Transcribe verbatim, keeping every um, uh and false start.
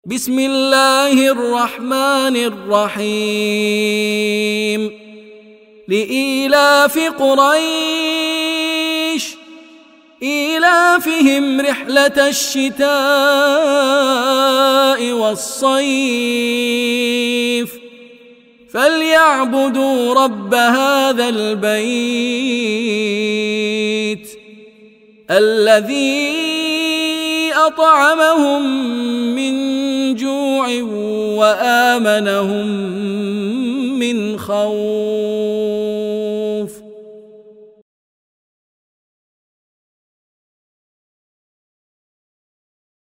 بسم الله الرحمن الرحيم لإيلاف قريش إيلافهم رحلة الشتاء والصيف فليعبدوا رب هذا البيت الذي أطعمهم من جوع وآمنهم من خوف.